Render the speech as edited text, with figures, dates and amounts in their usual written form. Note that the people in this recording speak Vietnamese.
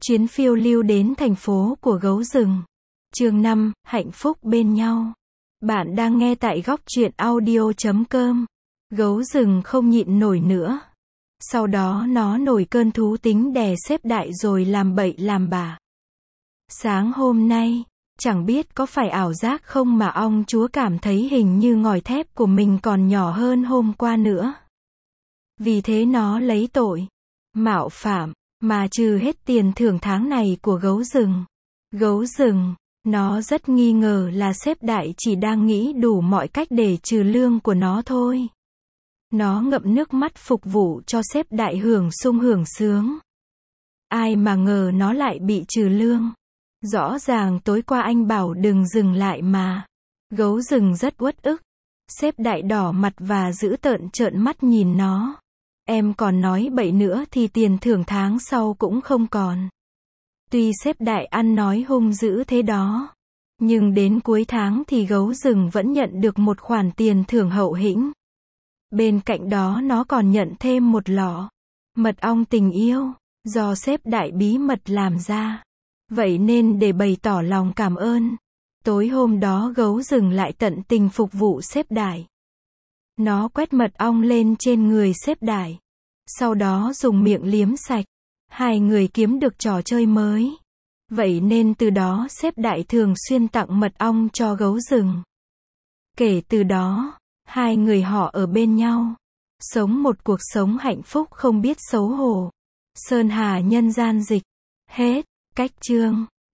Chuyến phiêu lưu đến thành phố của gấu rừng. Chương 5, hạnh phúc bên nhau. Bạn đang nghe tại góc truyện audio.com. Gấu rừng không nhịn nổi nữa. Sau đó nó nổi cơn thú tính đè xếp đại rồi làm bậy làm bạ. Sáng hôm nay, chẳng biết có phải ảo giác không mà ong chúa cảm thấy hình như ngòi thép của mình còn nhỏ hơn hôm qua nữa. Vì thế nó lấy tội mạo phạm mà trừ hết tiền thưởng tháng này của gấu rừng. Gấu rừng, nó rất nghi ngờ là sếp đại chỉ đang nghĩ đủ mọi cách để trừ lương của nó thôi. Nó ngậm nước mắt phục vụ cho sếp đại hưởng sung hưởng sướng. Ai mà ngờ nó lại bị trừ lương. Rõ ràng tối qua anh bảo đừng dừng lại mà. Gấu rừng rất uất ức. Sếp đại đỏ mặt và dữ tợn trợn mắt nhìn nó. Em còn nói bậy nữa thì tiền thưởng tháng sau cũng không còn. Tuy sếp đại ăn nói hung dữ thế đó, nhưng đến cuối tháng thì gấu rừng vẫn nhận được một khoản tiền thưởng hậu hĩnh. Bên cạnh đó nó còn nhận thêm một lọ mật ong tình yêu, do sếp đại bí mật làm ra. Vậy nên để bày tỏ lòng cảm ơn, tối hôm đó gấu rừng lại tận tình phục vụ sếp đại. Nó quét mật ong lên trên người sếp đại. Sau đó dùng miệng liếm sạch. Hai người kiếm được trò chơi mới. Vậy nên từ đó sếp đại thường xuyên tặng mật ong cho gấu rừng. Kể từ đó, hai người họ ở bên nhau. Sống một cuộc sống hạnh phúc không biết xấu hổ. Sơn hà nhân gian dịch. Hết. Cách chương.